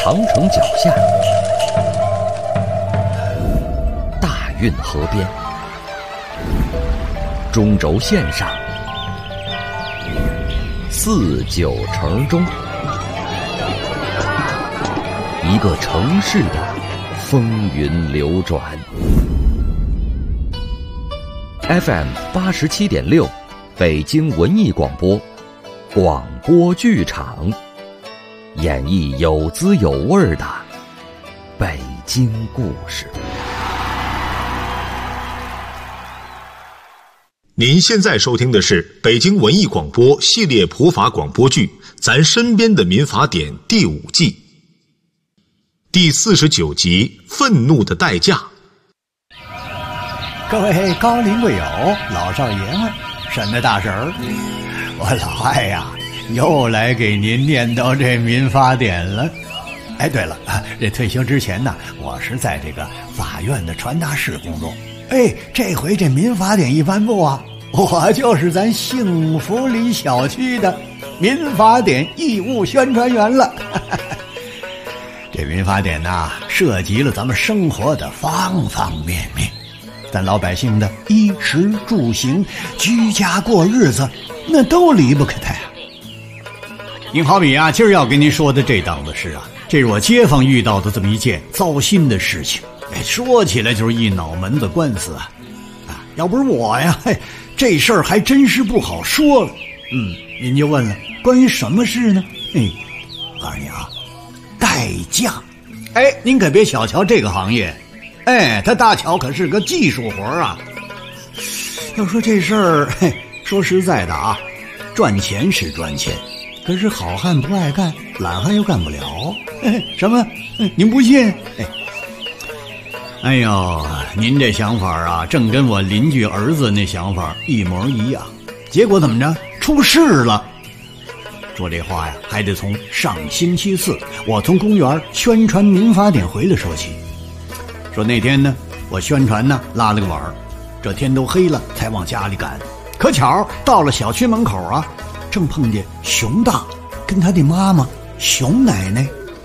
长城脚下，大运河边，中轴线上，四九城中，一个城市的风云流转。FM 87.6，北京文艺广播，广播剧场，演绎有滋有味的北京故事。 您现在收听的是北京文艺广播系列普法广播剧《咱身边的民法典》第5季第49集《愤怒的代价》。 各位高龄贵友、老少爷们、沈的大婶儿，我老艾呀，又来给您念叨这民法典了。哎，对了，这退休之前呢，我是在这个法院的传达室工作。哎，这回这民法典一颁布啊，我就是咱幸福里小区的民法典义务宣传员了。这民法典呐，涉及了咱们生活的方方面面。咱老百姓的衣食住行、居家过日子，那都离不开它呀。您好比啊，今儿要跟您说的这档子事啊，这是我街坊遇到的这么一件糟心的事情。哎，说起来就是一脑门子官司啊！要不是我呀，这事儿还真是不好说了。您就问了，关于什么事呢？我告诉你啊，代驾。哎，您可别小瞧这个行业。哎，他大巧可是个技术活啊！要说这事儿，说实在的啊，赚钱是赚钱，可是好汉不爱干，懒汉又干不了。什么？您不信？哎呦，您这想法啊，正跟我邻居儿子那想法一模一样。结果怎么着？出事了。说这话呀，还得从上星期四我从公园宣传民法典回来说起。说那天呢，我宣传呢拉了个碗，这天都黑了才往家里赶。可巧到了小区门口啊，正碰见熊大跟他的妈妈熊奶奶。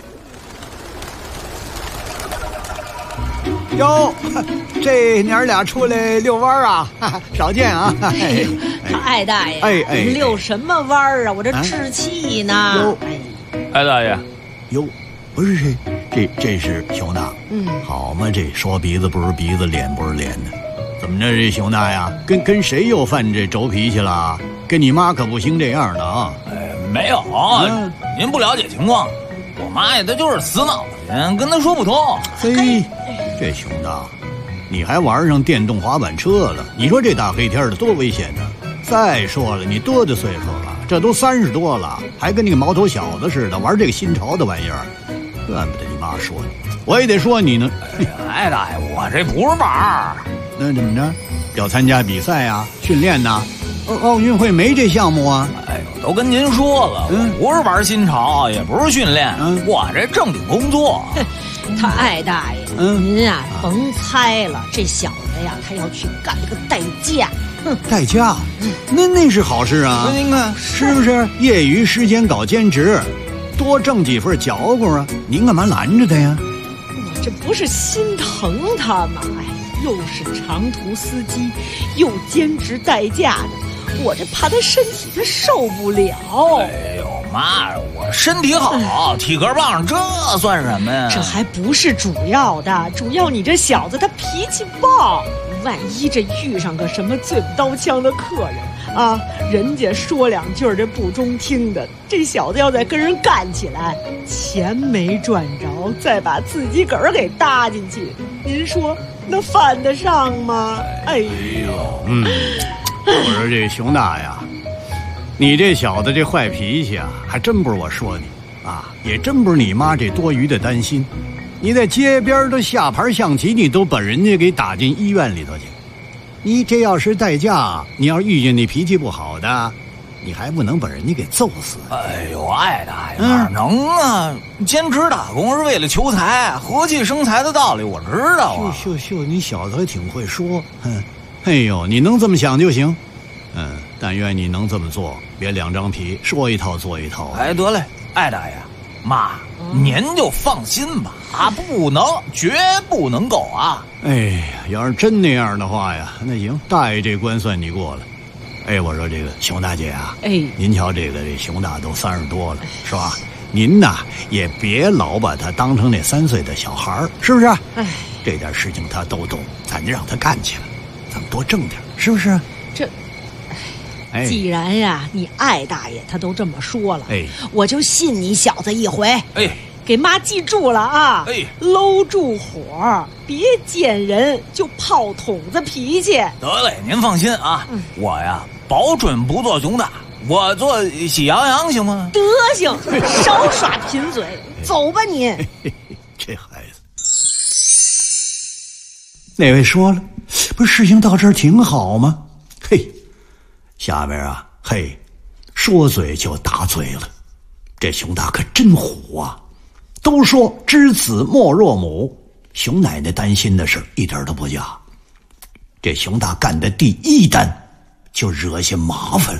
哟，这娘俩出来遛弯啊，少见啊！ 艾大爷，你遛什么弯啊？我这置气呢。 艾大爷， 哟，不是谁？这是熊大。好嘛，这说鼻子不是鼻子，脸不是脸的。怎么着，这熊大呀，跟谁又犯这轴脾气了？跟你妈可不行这样的啊！ 没有，您不了解情况。我妈呀，她就是死脑筋，跟她说不通。 嘿，这熊大，你还玩上电动滑板车了？你说这大黑天的多危险呢！再说了，你多大岁数了？这都30多了，还跟那个毛头小子似的玩这个新潮的玩意儿。怪不得你妈说你，我也得说你呢。 哎，大爷，我这不是玩儿。 那怎么着？要参加比赛啊，训练呐？奥运会没这项目啊？ 哎呦，都跟您说了，不是玩新潮，也不是训练，我这正经工作。 他艾大爷，您啊甭猜了，这小子呀，他要去干这个代驾。 代驾？那是好事啊！您看是不是？业余时间搞兼职，多挣几份脚工啊！您干嘛拦着他呀？ 我这不是心疼他吗？又是长途司机，又兼职代驾的，我这怕他身体他受不了。 哎呦妈，我身体好，体格棒，这算什么呀？ 这还不是主要的，主要你这小子他脾气暴，万一这遇上个什么嘴不刀枪的客人啊，人家说两句这不中听的，这小子要再跟人干起来，钱没赚着，再把自己个儿给搭进去，您说那犯得上吗？哎呦， 我说这熊大呀，你这小子这坏脾气啊，还真不是我说你啊，也真不是你妈这多余的担心。你在街边都下盘象棋，你都把人家给打进医院里头去。你这要是代驾，你要遇见那脾气不好的，你还不能把人家给揍死。 哎呦，艾大爷，哪能啊？兼职打工是为了求财，和气生财的道理我知道啊。 秀，你小子还挺会说。哎呦，你能这么想就行。但愿你能这么做，别两张皮，说一套做一套。 哎，得嘞，艾大爷，妈， 您就放心吧，不能，绝不能够啊！ 哎呀，要是真那样的话呀，那行，大爷这关算你过了。哎，我说这个熊大姐啊，您瞧这熊大都30多了，是吧？您呐也别老把他当成那3岁的小孩，是不是？哎，这点事情他都懂，咱就让他干去了，咱们多挣点，是不是？ 既然呀，你艾大爷他都这么说了，我就信你小子一回。给妈记住了啊！搂住火，别见人就炮筒子脾气。 得嘞，您放心啊，我呀保准不做熊大，我做喜羊羊行吗？ 德行，少耍贫嘴，走吧你。 这孩子，那位说了，不是事情到这儿挺好吗？嘿，下边啊，说嘴就打嘴了，这熊大可真虎啊！都说知子莫若母，熊奶奶担心的事一点都不假。这熊大干的第1单就惹下麻烦了。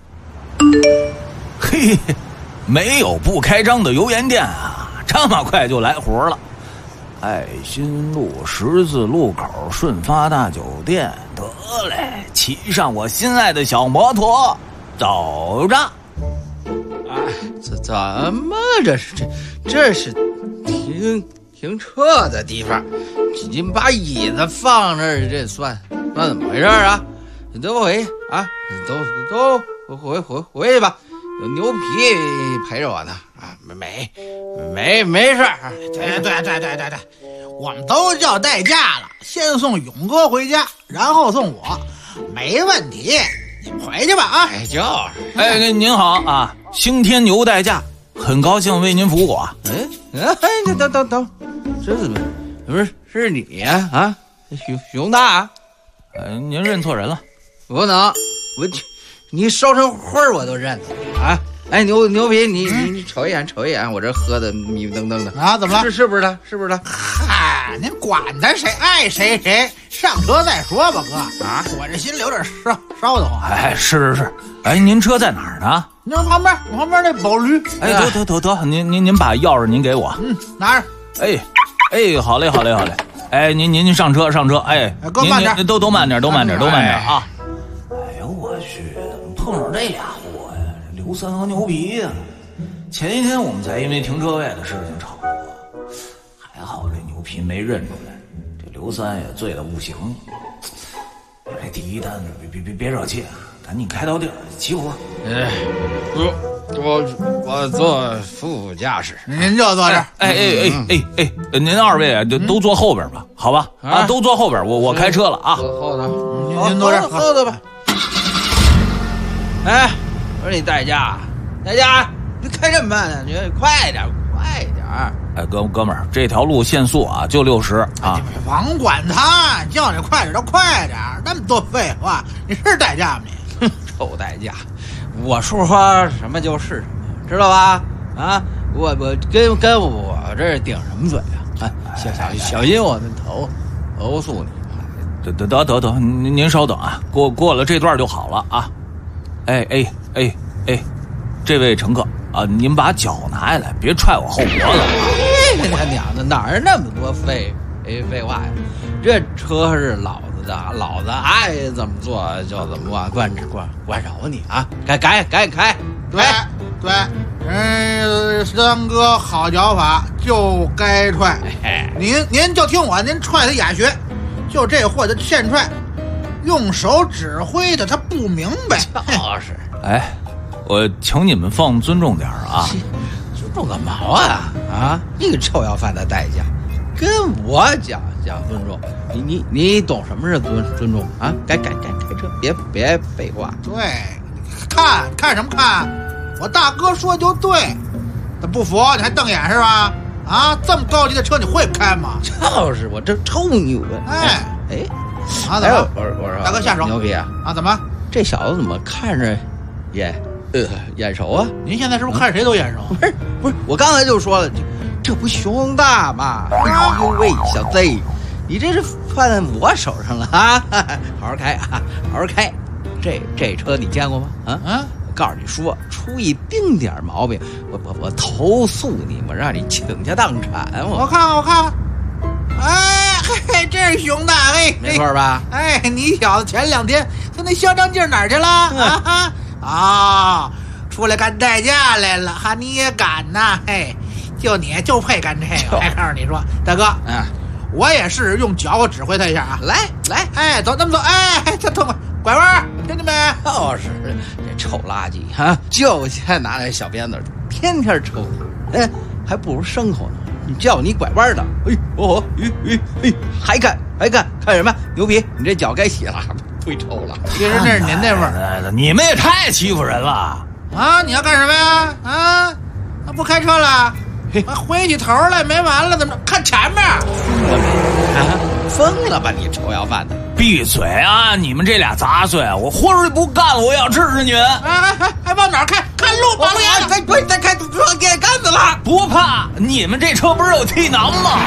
没有不开张的油盐店啊，这么快就来活了。爱新路十字路口顺发大酒店，得嘞，骑上我心爱的小摩托，走着。 怎么这是停车的地方？你把椅子放这儿，这算怎么回事啊？都回啊，都回去吧。有牛皮陪着我呢啊，没事儿。 对，我们都叫代驾了，先送勇哥回家，然后送我，没问题。你们回去吧啊！ 您好啊，星天牛代驾，很高兴为您服务啊。 等，这怎么不是你呀？啊，熊大？ 您认错人了。 不能，你烧成灰我都认得啊！哎，牛皮，你瞅一眼，我这喝的迷迷瞪瞪的啊？怎么了？ 是不是他？ 嗨，您管他谁爱谁，上车再说吧，哥啊！我这心里有点烧得慌。 是。哎，您车在哪儿呢？ 您旁边那宝驴。 得，您把钥匙您给我。 拿着。 好嘞。哎，您上车。 哥慢点。 都慢点啊！哎呦我去，怎么碰上这俩货呀？刘三和牛皮呀！前一天我们才因为停车位的事情吵过，还好这牛皮没认出来，这刘三也醉得不行。这第1单别惹气，赶紧开到地儿起火。 我坐副驾驶， 您就坐这儿。 您2位啊，都坐后边吧，好吧？都坐后边，我开车了啊。 后头， 您坐这儿， 后头吧。哎，我说你代驾，你开这么慢呢？你快点！ 哎，哥们儿，这条路限速啊，就60啊。 甭管他，叫你快点就快点，那么多废话，你是代驾吗你？ 臭代驾！我说什么就是什么，知道吧？啊，我跟我这顶什么嘴啊？小心我们投诉你！ 得，您稍等啊，过了这段就好了啊。这位乘客啊，您把脚拿下来，别踹我后脖子啊！ 他娘的，哪儿那么多废话呀？这车是老子的，老子爱怎么做就怎么做，管着你啊！改！ 对，三哥好脚法，就该踹。您就听我，您踹他哑穴，就这货的欠踹，用手指挥的他不明白。 就是， 我请你们放尊重点啊！ 尊重个毛啊！啊，你个臭要饭的代驾，跟我讲尊重，你懂什么是尊重啊？改车，别废话。 对，看什么看？我大哥说就对，他不服你还瞪眼是吧？啊，这么高级的车你会开吗？ 就是我这臭牛的。 怎么？ 我说大哥下手。 牛皮啊！ 怎么？ 这小子怎么看着眼熟啊？ 您现在是不是看谁都眼熟？ 不是，我刚才就说了，这不熊大吗？哎呦喂，小子，你这是犯在我手上了啊！好好开啊，好好开。这车你见过吗？ 告诉你说，出一丁点毛病，我投诉你，我让你倾家荡产。 我看看，哎嘿，这是熊大，哎， 没错吧？ 哎，你小子前2天他那嚣张劲儿哪儿去了？出来干代驾来了，哈，你也敢呐？嘿，就你就配干这个。哎，告诉你说，大哥，我也是用脚指挥他一下啊。 来， 哎，走，那么走，哎，这痛快，拐弯，听见没？ 就是这臭垃圾哈，就先拿那小鞭子，天天抽你，哎，还不如牲口呢。你叫你拐弯的，还看什么？牛皮，你这脚该洗了，忒臭了。 其实那是您那味儿。 你们也太欺负人了啊！你要干什么呀？啊，不开车了？回起头来没完了，怎么看前面？ 疯了吧你臭要饭的！ 闭嘴啊！你们这俩杂碎，我活着不干了，我要治治你们！ 哎，往哪儿看？看路，马路牙子！ 再开撞电杆子了！ 不怕，你们这车不是有气囊吗？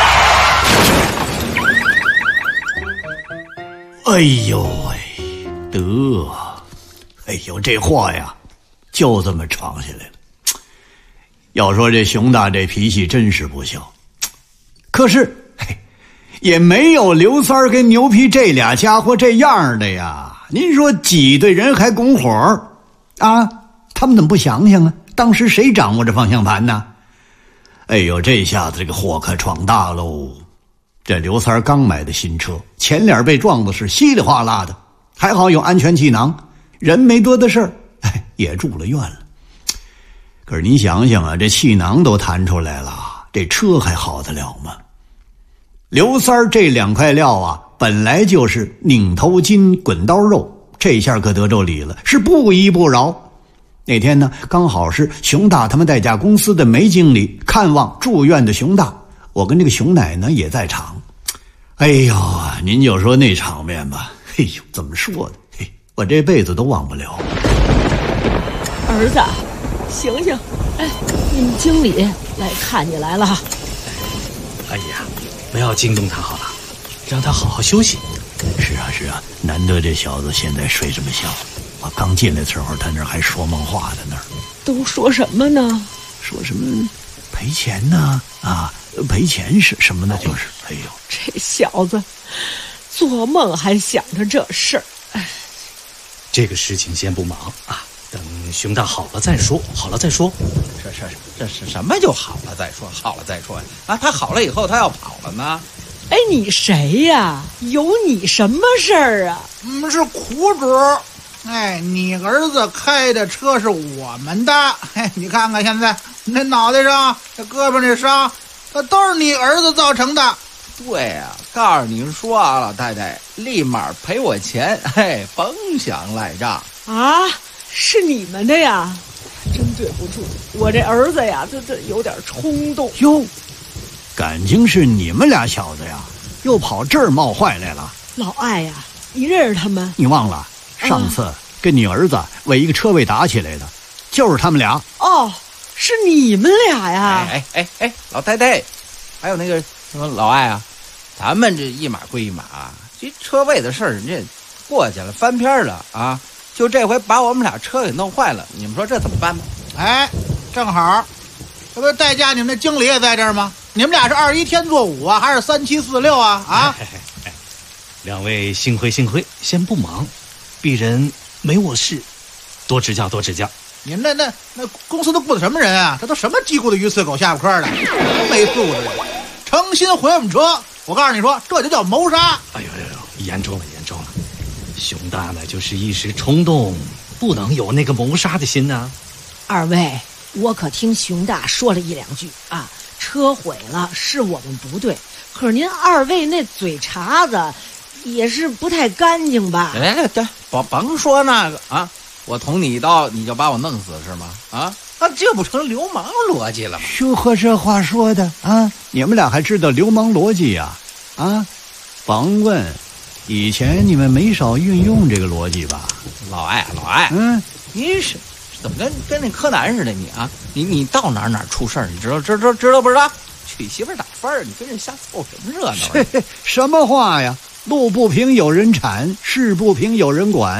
哎呦喂，哎呦，这货呀，就这么闯下来了。要说这熊大这脾气真是不小，可是也没有刘三儿跟牛皮这俩家伙这样的呀。您说挤兑人还拱火啊？他们怎么不想想啊？当时谁掌握着方向盘呢？哎呦，这下子这个祸可闯大喽！这刘三儿刚买的新车，前脸被撞的是稀里哗啦的，还好有安全气囊，人没多大事儿，也住了院了。可是你想想啊，这气囊都弹出来了，这车还好得了吗？刘三儿这2块料啊，本来就是拧头筋滚刀肉，这下可得着理了，是不依不饶。那天呢，刚好是熊大他们代驾公司的梅经理看望住院的熊大，我跟这个熊奶呢也在场。哎呦，您就说那场面吧，哎呦，怎么说的？我这辈子都忘不了。 儿子，醒醒！哎，你们经理来看你来了。 哎呀，不要惊动他好了，让他好好休息。 是啊，难得这小子现在睡这么香。我刚进来的时候，他那还说梦话的那儿。 都说什么呢？ 说什么赔钱呢？赔钱是什么呢？就是，哎呦， 这小子做梦还想着这事儿。 这个事情先不忙啊，等熊大好了再说。 这是什么就好了再说呀？啊，他好了以后他要跑了呢？ 哎，你谁呀？有你什么事儿啊？ 是苦主。哎，你儿子开的车是我们的。哎，你看看现在那脑袋上、这胳膊这伤，这都是你儿子造成的。 对呀，告诉您说啊，老太太，立马赔我钱，甭想赖账啊！是你们的呀？真对不住，我这儿子呀，这有点冲动。 哟，感情是你们俩小子呀，又跑这儿冒坏来了。 老艾呀，你认识他们？ 你忘了上次跟你儿子为一个车位打起来的，就是他们俩。 哦，是你们俩呀？ 哎，老太太，还有那个什么老艾啊，咱们这一码归一码，这车位的事儿人家过去了，翻篇了啊。就这回把我们俩车给弄坏了，你们说这怎么办呢？ 哎，正好，这不是代驾你们的经理也在这儿吗？你们俩是21天作5啊，还是3746啊？ 两位幸会，先不忙，鄙人没我事，多指教。 你们那公司都雇的什么人啊？这都什么鸡骨的鱼刺狗下巴科的，真没素质！诚心毁我们车，我告诉你说，这就叫谋杀！ 哎呦，严重了！熊大呢，就是一时冲动，不能有那个谋杀的心啊。 二位，我可听熊大说了1-2句啊，车毁了是我们不对，可是您二位那嘴茬子也是不太干净吧？ 对，甭说那个啊，我捅你一刀，你就把我弄死是吗？啊，那这不成流氓逻辑了吗？ 哟呵，这话说的啊，你们俩还知道流氓逻辑呀？啊，甭问。以前你们没少运用这个逻辑吧？ 老艾，你是怎么跟那柯南似的你啊？你到哪出事儿？你知道不知道？娶媳妇打翻儿，你跟人瞎凑什么热闹？ 什么话呀？路不平有人铲，事不平有人管。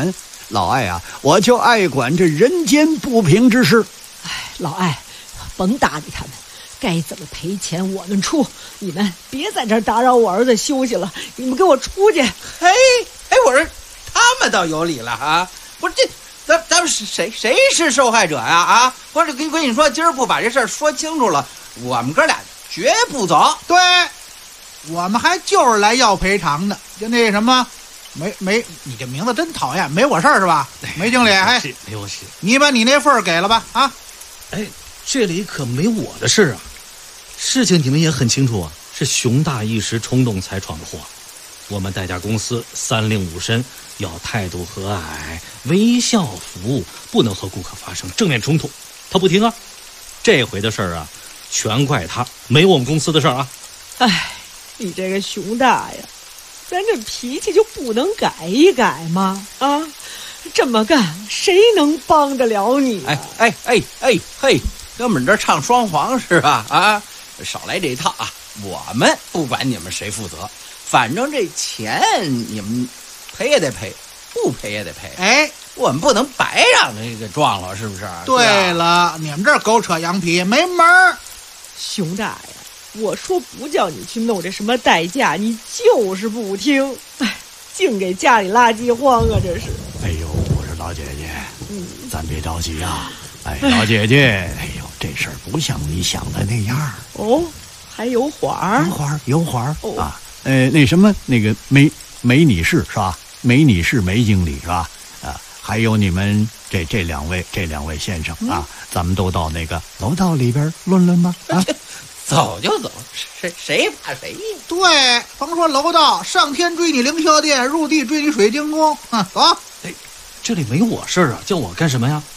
老艾啊，我就爱管这人间不平之事。 哎，老艾，甭搭理他们，该怎么赔钱我们出，你们别在这儿打扰我儿子休息了，你们给我出去。 嘿，我说他们倒有理了啊！不是这咱们谁是受害者呀？啊，我这跟你说，今儿不把这事儿说清楚了，我们哥俩绝不走。 对，我们还就是来要赔偿的。就那什么，没，你这名字真讨厌，没我事儿是吧？梅经理，哎， 没有事。 你把你那份儿给了吧？啊， 哎，这里可没我的事啊。事情你们也很清楚啊，是熊大一时冲动才闯的祸。我们代驾公司三令五申，要态度和蔼，微笑服务，不能和顾客发生正面冲突。他不听啊，这回的事儿啊，全怪他，没我们公司的事儿啊。 哎，你这个熊大呀，咱这脾气就不能改一改吗？啊，这么干谁能帮得了你啊？ 嘿，跟我们这唱双簧是吧？啊，少来这一套啊！我们不管你们谁负责，反正这钱你们赔也得赔，不赔也得赔。 哎， 我们不能白让这个撞了，是不是？ 对了，你们这狗扯羊皮没门儿。 熊大呀，我说不叫你去弄这什么代驾，你就是不听，哎，净给家里拉饥荒啊！这是。 哎呦，我说老姐姐，咱别着急啊。哎，老姐姐，哎呦，这事儿不像你想的那样。 哦，还有花儿？ 有花儿啊。那什么，那个梅女士是吧？梅女士，梅经理是吧？啊，还有你们这两位先生啊，咱们都到那个楼道里边论论吧。啊， 走就走，谁怕谁呀？ 对，甭说楼道，上天追你凌霄殿，入地追你水晶宫。走。 哎，这里没我事儿啊，叫我干什么呀？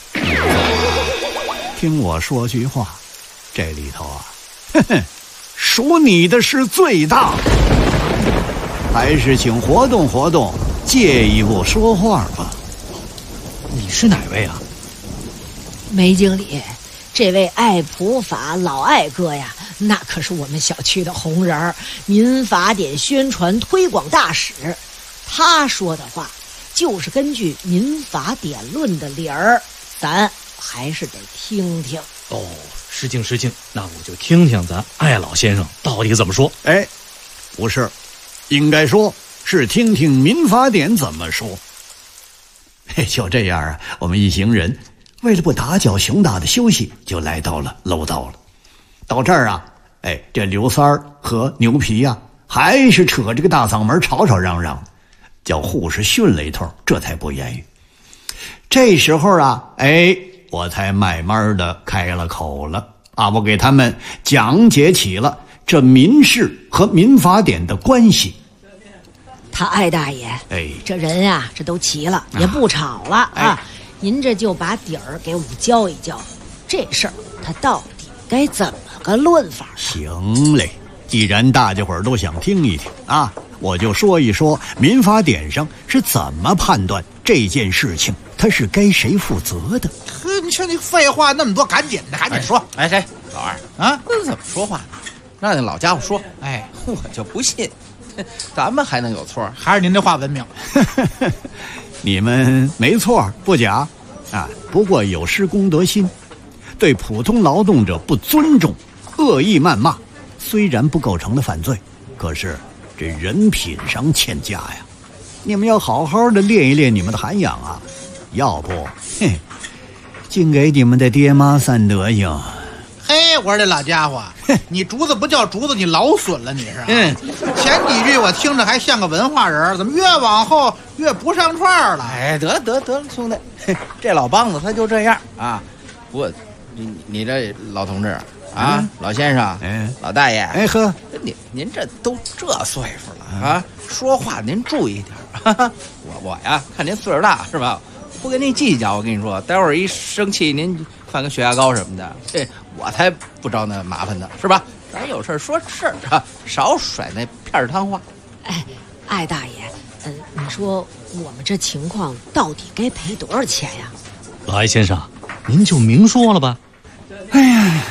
听我说句话，这里头啊，属你的是最大，还是请活动，借一步说话吧。 你是哪位啊？ 梅经理，这位爱普法老艾哥呀，那可是我们小区的红人儿，民法典宣传推广大使。他说的话就是根据民法典论的理儿，咱还是得听听。 哦，失敬，那我就听听咱艾老先生到底怎么说。 哎，不是，应该说是听听民法典怎么说。就这样啊，我们一行人为了不打搅熊大的休息，就来到了楼道了。到这儿啊，哎，这刘三儿和牛皮啊，还是扯着个大嗓门吵吵嚷嚷，叫护士训了一通，这才不言语。这时候啊，哎，我才慢慢的开了口了啊，我给他们讲解起了这民事和民法典的关系。 他艾大爷， 哎， 这人呀，这都齐了，也不吵了啊。您这就把底儿给我们教一教，这事儿他到底该怎么个论法？ 行嘞，既然大家伙儿都想听一听啊，我就说一说民法典上是怎么判断这件事情它是该谁负责的。 呵，你说你废话那么多，赶紧说。 哎，谁？老二啊，那怎么说话呢？让那老家伙说。哎，我就不信，咱们还能有错？ 还是您这话文明。 你们没错，不假啊。不过有失公德心，对普通劳动者不尊重、恶意谩骂，虽然不构成了犯罪，可是这人品上欠佳呀。你们要好好的练一练你们的涵养啊，要不，净给你们的爹妈散德行。 嘿，我说这老家伙，你竹子不叫竹子，你老损了，你是？前几句我听着还像个文化人，怎么越往后越不上串了？ 哎，得了，兄弟，这老梆子他就这样啊。不过，你这老同志啊，老先生，老大爷， 哎呵， 您这都这岁数了啊，说话您注意点。我呀，看您岁数大是吧？不跟您计较，我跟你说，待会儿一生气您犯个血压高什么的，这我才不招那麻烦呢，是吧？咱有事说事啊，少甩那片儿汤话。 哎，艾大爷，你说我们这情况到底该赔多少钱呀？ 老艾先生，您就明说了吧。 哎呀，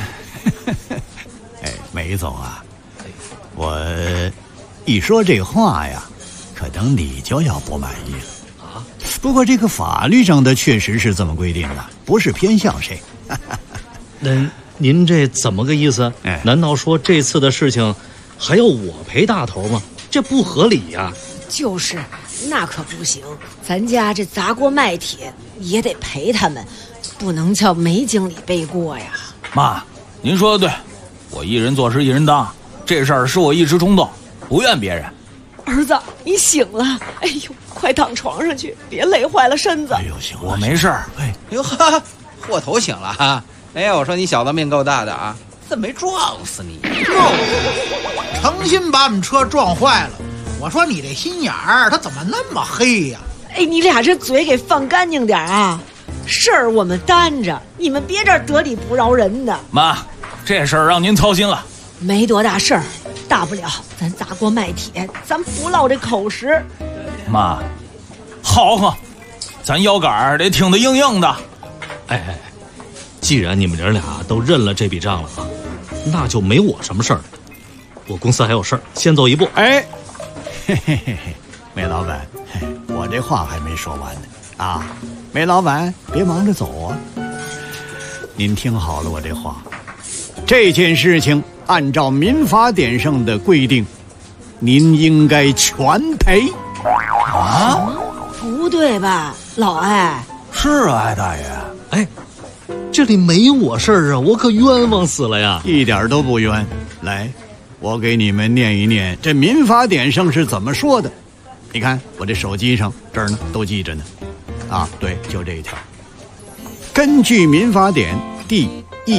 梅总啊，我一说这话呀，可能你就要不满意了啊。 不过这个法律上的确实是这么规定的，不是偏向谁。 您这怎么个意思？难道说这次的事情还要我赔大头吗？这不合理呀。 就是，那可不行，咱家这砸锅卖铁也得赔他们，不能叫梅经理背锅呀。 妈，您说的对，我一人做事一人当，这事儿是我一时冲动，不怨别人。 儿子，你醒了，哎呦，快躺床上去，别累坏了身子。 哎呦，行了， 我没事儿。 哎呦呵，霍头醒了哈。哎呀，我说你小子命够大的啊，怎么没撞死你？ 诚心把我们车撞坏了。我说你这心眼儿，他怎么那么黑呀？ 哎，你俩这嘴给放干净点啊！事儿我们担着，你们别这儿得理不饶人的。 妈，这事儿让您操心了。 没多大事儿，大不了咱砸锅卖铁，咱不落这口实。 妈，好哈，咱腰杆得挺得硬硬的。 哎，既然你们娘俩都认了这笔账了啊，那就没我什么事儿了。我公司还有事儿，先走一步。 哎，嘿嘿嘿嘿，梅老板，我这话还没说完呢啊！梅老板，别忙着走啊！您听好了我这话，这件事情按照民法典上的规定，您应该全赔。 啊？ 不对吧，老艾？ 是啊，艾大爷。 哎，这里没我事儿啊，我可冤枉死了呀！ 一点都不冤。来，我给你们念一念这民法典上是怎么说的。你看我这手机上这儿呢都记着呢。啊，对，就这一条。根据民法典第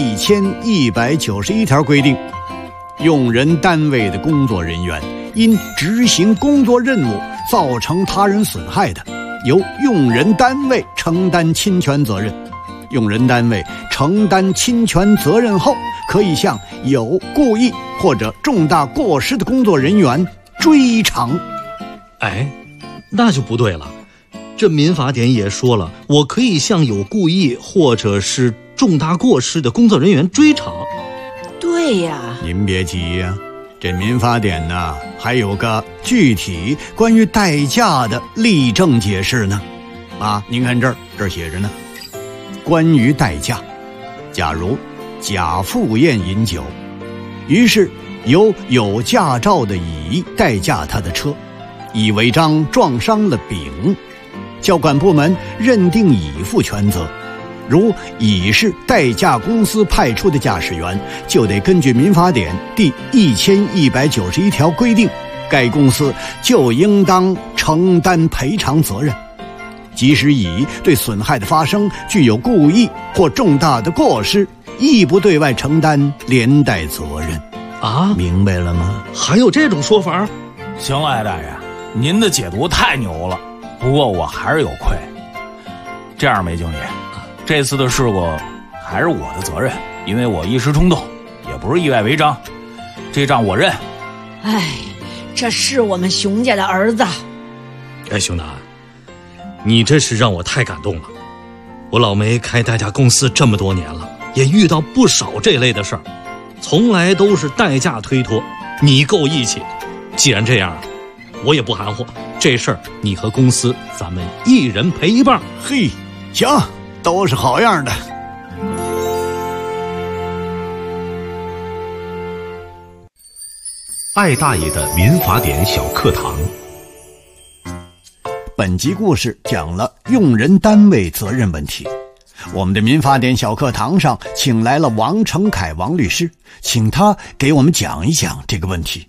1191条规定，用人单位的工作人员因执行工作任务造成他人损害的，由用人单位承担侵权责任。用人单位承担侵权责任后，可以向有故意或者重大过失的工作人员追偿。 哎，那就不对了。这民法典也说了，我可以向有故意或者是重大过失的工作人员追偿。 对呀， 您别急呀，这民法典呢还有个具体关于代驾的例证解释呢。啊，您看这儿写着呢。关于代驾，假如甲赴宴饮酒，于是由有驾照的乙代驾他的车，乙违章撞伤了丙，交管部门认定乙负全责。如乙是代驾公司派出的驾驶员，就得根据民法典第1191条规定，该公司就应当承担赔偿责任。即使乙对损害的发生具有故意或重大的过失，亦不对外承担连带责任。 啊， 明白了吗？ 还有这种说法？ 行了，艾大爷，您的解读太牛了，不过我还是有愧。这样，梅经理，这次的事故还是我的责任，因为我一时冲动，也不是意外违章，这账我认。 哎，这是我们熊家的儿子。 哎，熊大，你这是让我太感动了。我老梅开代驾公司这么多年了，也遇到不少这类的事儿，从来都是代驾推脱，你够义气。既然这样，我也不含糊，这事儿你和公司咱们一人赔一半。 嘿，行，都是好样的。 艾大爷的民法典小课堂。 本集故事讲了用人单位责任问题。我们的民法典小课堂上请来了王成凯王律师，请他给我们讲一讲这个问题。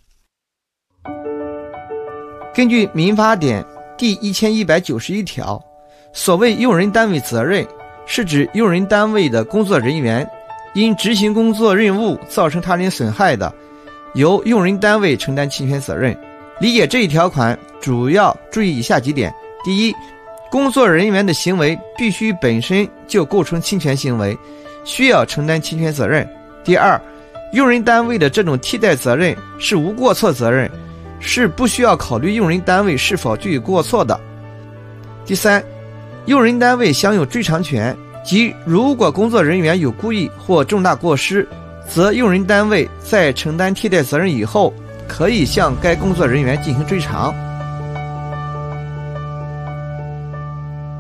根据民法典第1191条，所谓用人单位责任，是指用人单位的工作人员因执行工作任务造成他人损害的，由用人单位承担侵权责任。理解这一条款主要注意以下几点：第一，工作人员的行为必须本身就构成侵权行为，需要承担侵权责任；第二，用人单位的这种替代责任是无过错责任，是不需要考虑用人单位是否具有过错的；第三，用人单位享有追偿权，即如果工作人员有故意或重大过失，则用人单位在承担替代责任以后，可以向该工作人员进行追偿。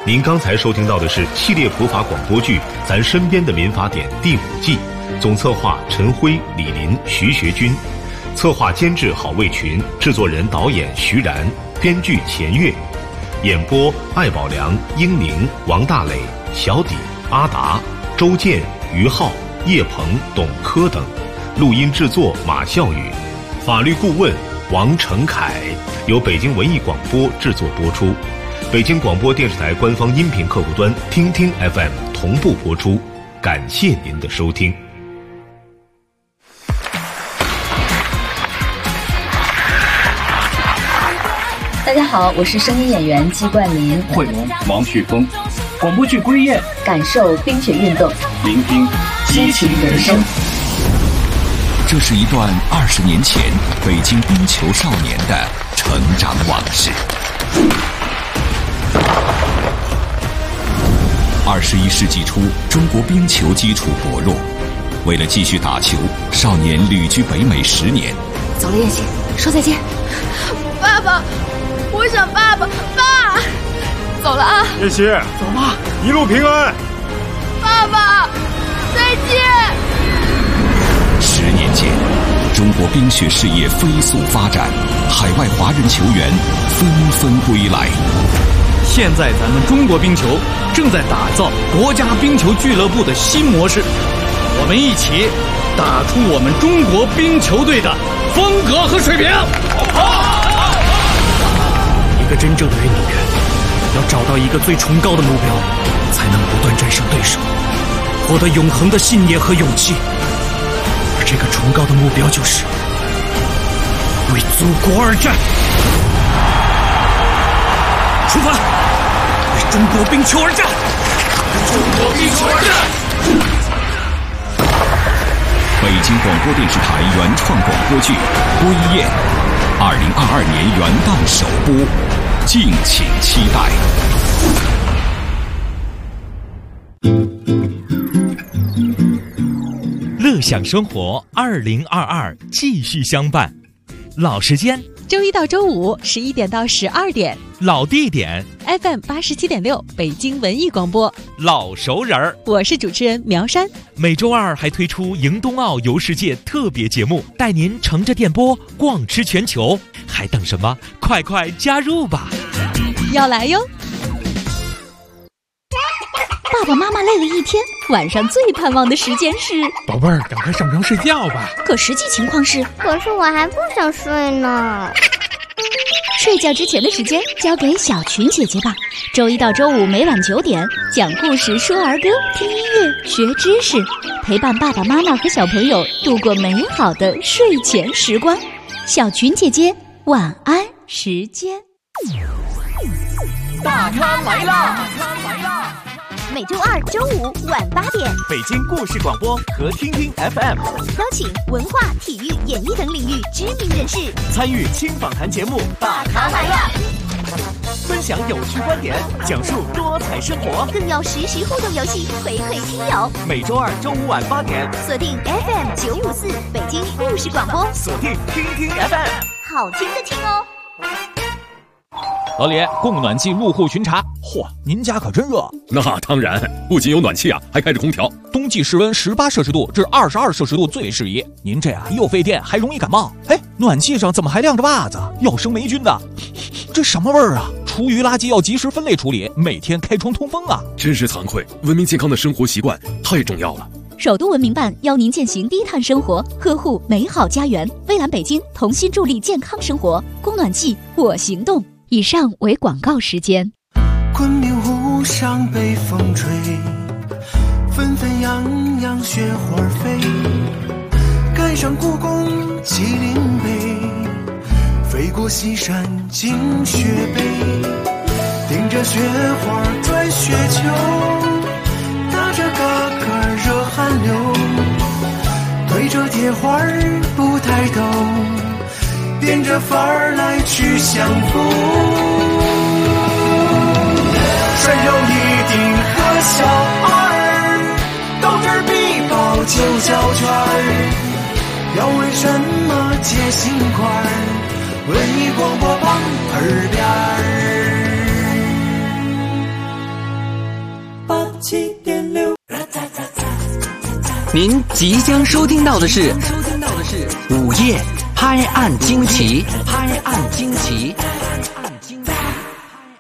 您刚才收听到的是系列普法广播剧《咱身边的民法典》第5季，总策划陈辉、李林、徐学军，策划监制郝卫群，制作人导演徐然，编剧钱月，演播艾宝良、英宁、王大磊、小底、阿达、周健、于浩、叶鹏、董科等，录音制作马笑宇，法律顾问王成凯，由北京文艺广播制作播出。北京广播电视台官方音频客户端听听 FM 同步播出，感谢您的收听。 大家好，我是声音演员姬冠霖、 慧龙、王旭峰，广播剧《归雁》， 感受冰雪运动， 聆听激情人生。 这是一段20年前北京冰球少年的成长往事。21世纪初，中国冰球基础薄弱，为了继续打球，少年旅居北美10年。 走了，燕西，说再见。 爸爸，我想爸爸，爸，走了啊。 燕西， 走吧， 一路平安。 爸爸，再见。 10年间，中国冰雪事业飞速发展，海外华人球员纷纷归来。 现在咱们中国冰球正在打造国家冰球俱乐部的新模式，我们一起打出我们中国冰球队的风格和水平。一个真正的运动员要找到一个最崇高的目标，才能不断战胜对手，获得永恒的信念和勇气。而这个崇高的目标就是为祖国而战。出发，为中国冰球而战！中国冰球而战！ 北京广播电视台原创广播剧《归雁》，2022年元旦首播，敬请期待。 乐享生活2022继续相伴，老时间。 周一到周五11点到12点， 老地点 FM 87.6北京文艺广播， 老熟人儿。 我是主持人苗山。 每周二还推出迎冬奥游世界特别节目，带您乘着电波逛吃全球，还等什么？快快加入吧！ 要来哟！爸爸妈妈累了一天，晚上最盼望的时间是…… 宝贝儿，赶快上床睡觉吧。 可实际情况是…… 可是我还不想睡呢。 睡觉之前的时间交给小群姐姐吧。周一到周五每晚9点，讲故事、说儿歌、听音乐、学知识，陪伴爸爸妈妈和小朋友度过美好的睡前时光。小群姐姐晚安时间。 大咖来啦！ 每周二、周五晚8点， 北京故事广播和听听 FM 邀请文化、体育、演艺等领域知名人士参与轻访谈节目《大咖来啦》，分享有趣观点，讲述多彩生活， 更有实时互动游戏回馈听友。 每周二、周五晚8点， 锁定 FM 954北京故事广播， 锁定听听 FM， 好听的听哦。 老李，供暖季入户巡查。嚯，您家可真热。 那当然，不仅有暖气啊，还开着空调。 冬季室温18摄氏度至22摄氏度最适宜。您这样又费电，还容易感冒。哎，暖气上怎么还晾着袜子？要生霉菌的。这什么味儿啊？厨余垃圾要及时分类处理，每天开窗通风啊。 真是惭愧，文明健康的生活习惯太重要了。 首都文明办邀您践行低碳生活，呵护美好家园。蔚蓝北京同心助力健康生活，供暖季我行动。以上为广告时间。 昆明湖上北风吹，纷纷扬扬雪花飞，赶上故宫麒麟碑，飞过西山进雪碑，顶着雪花转雪球，打着嘎嘎热汗流，对着铁花不抬头，变着法儿来去相逢，涮肉一丁和小二，豆汁必包就胶圈儿，要为什么接心块儿？文艺广播棒耳边儿。 您即将收听到的是午夜拍案惊奇。拍案惊奇。